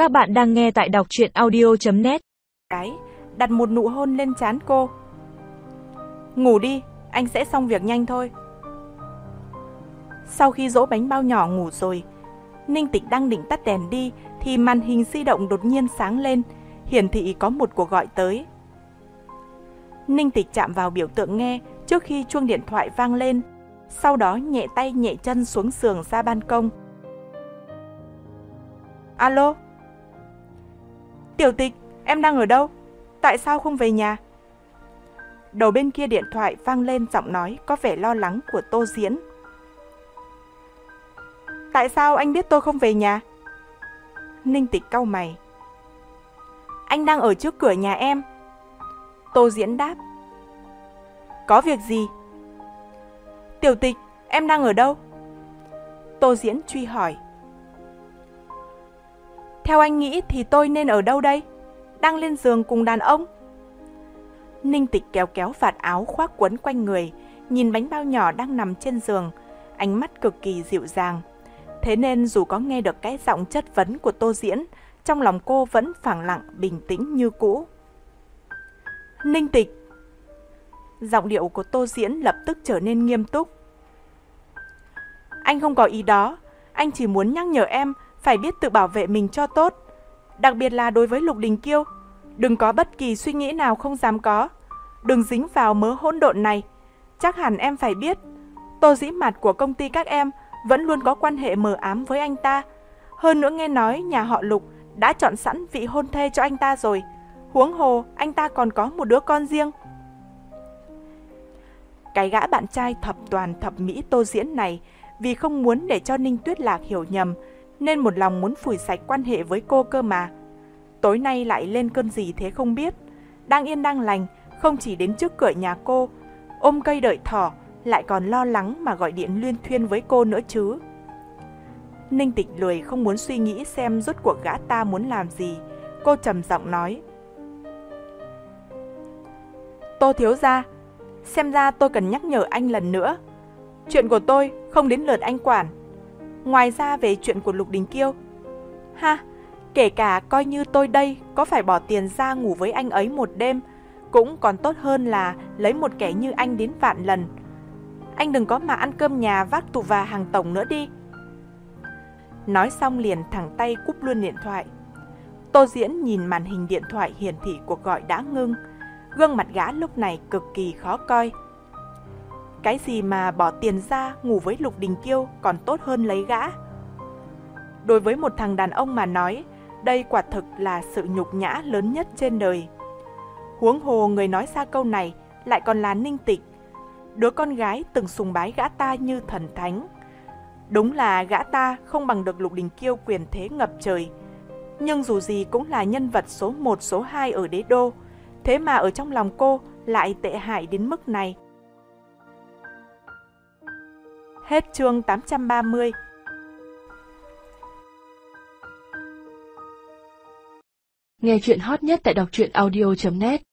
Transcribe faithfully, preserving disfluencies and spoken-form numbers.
Các bạn đang nghe tại đọc truyện audio chấm net. Cái, đặt một nụ hôn lên trán cô. Ngủ đi, anh sẽ xong việc nhanh thôi. Sau khi dỗ bánh bao nhỏ ngủ rồi, Ninh Tịch đang định tắt đèn đi thì màn hình di động đột nhiên sáng lên, hiển thị có một cuộc gọi tới. Ninh Tịch chạm vào biểu tượng nghe trước khi chuông điện thoại vang lên, sau đó nhẹ tay nhẹ chân xuống giường ra ban công. Alo? Tiểu Tịch, em đang ở đâu? Tại sao không về nhà? Đầu bên kia điện thoại vang lên giọng nói có vẻ lo lắng của Tô Diễn. Tại sao anh biết tôi không về nhà? Ninh Tịch cau mày. Anh đang ở trước cửa nhà em. Tô Diễn đáp. Có việc gì? Tiểu Tịch, em đang ở đâu? Tô Diễn truy hỏi. Theo anh nghĩ thì tôi nên ở đâu đây? Đang lên giường cùng đàn ông. Ninh Tịch kéo kéo vạt áo khoác quấn quanh người, nhìn bánh bao nhỏ đang nằm trên giường, ánh mắt cực kỳ dịu dàng. Thế nên dù có nghe được cái giọng chất vấn của Tô Diễn, trong lòng cô vẫn phẳng lặng bình tĩnh như cũ. Ninh Tịch. Giọng điệu của Tô Diễn lập tức trở nên nghiêm túc. Anh không có ý đó, anh chỉ muốn nhắc nhở em phải biết tự bảo vệ mình cho tốt. Đặc biệt là đối với Lục Đình Kiêu, đừng có bất kỳ suy nghĩ nào không dám có. Đừng dính vào mớ hỗn độn này. Chắc hẳn em phải biết, Tô Dĩ Mạt của công ty các em vẫn luôn có quan hệ mờ ám với anh ta. Hơn nữa nghe nói nhà họ Lục đã chọn sẵn vị hôn thê cho anh ta rồi. Huống hồ anh ta còn có một đứa con riêng. Cái gã bạn trai thập toàn thập mỹ Tô Diễn này, vì không muốn để cho Ninh Tuyết Lạc hiểu nhầm, nên một lòng muốn phủi sạch quan hệ với cô cơ mà. Tối nay lại lên cơn gì thế không biết. Đang yên đang lành, không chỉ đến trước cửa nhà cô, ôm cây đợi thỏ, lại còn lo lắng mà gọi điện luyên thuyên với cô nữa chứ. Ninh Tịch lười không muốn suy nghĩ xem rốt cuộc gã ta muốn làm gì. Cô trầm giọng nói. Tô thiếu gia, xem ra tôi cần nhắc nhở anh lần nữa. Chuyện của tôi không đến lượt anh quản. Ngoài ra về chuyện của Lục Đình Kiêu, ha, kể cả coi như tôi đây có phải bỏ tiền ra ngủ với anh ấy một đêm, cũng còn tốt hơn là lấy một kẻ như anh đến vạn lần. Anh đừng có mà ăn cơm nhà vác tù và hàng tổng nữa đi. Nói xong liền thẳng tay cúp luôn điện thoại. Tô Diễn nhìn màn hình điện thoại hiển thị cuộc gọi đã ngưng. Gương mặt gã lúc này cực kỳ khó coi. Cái gì mà bỏ tiền ra ngủ với Lục Đình Kiêu còn tốt hơn lấy gã. Đối với một thằng đàn ông mà nói, đây quả thực là sự nhục nhã lớn nhất trên đời. Huống hồ người nói ra câu này lại còn là Ninh Tịch, đứa con gái từng sùng bái gã ta như thần thánh. Đúng là gã ta không bằng được Lục Đình Kiêu quyền thế ngập trời, nhưng dù gì cũng là nhân vật số một số hai ở đế đô. Thế mà ở trong lòng cô lại tệ hại đến mức này. Hết chương tám trăm ba mươi. Nghe chuyện hot nhất tại đọc truyện audio chấm net.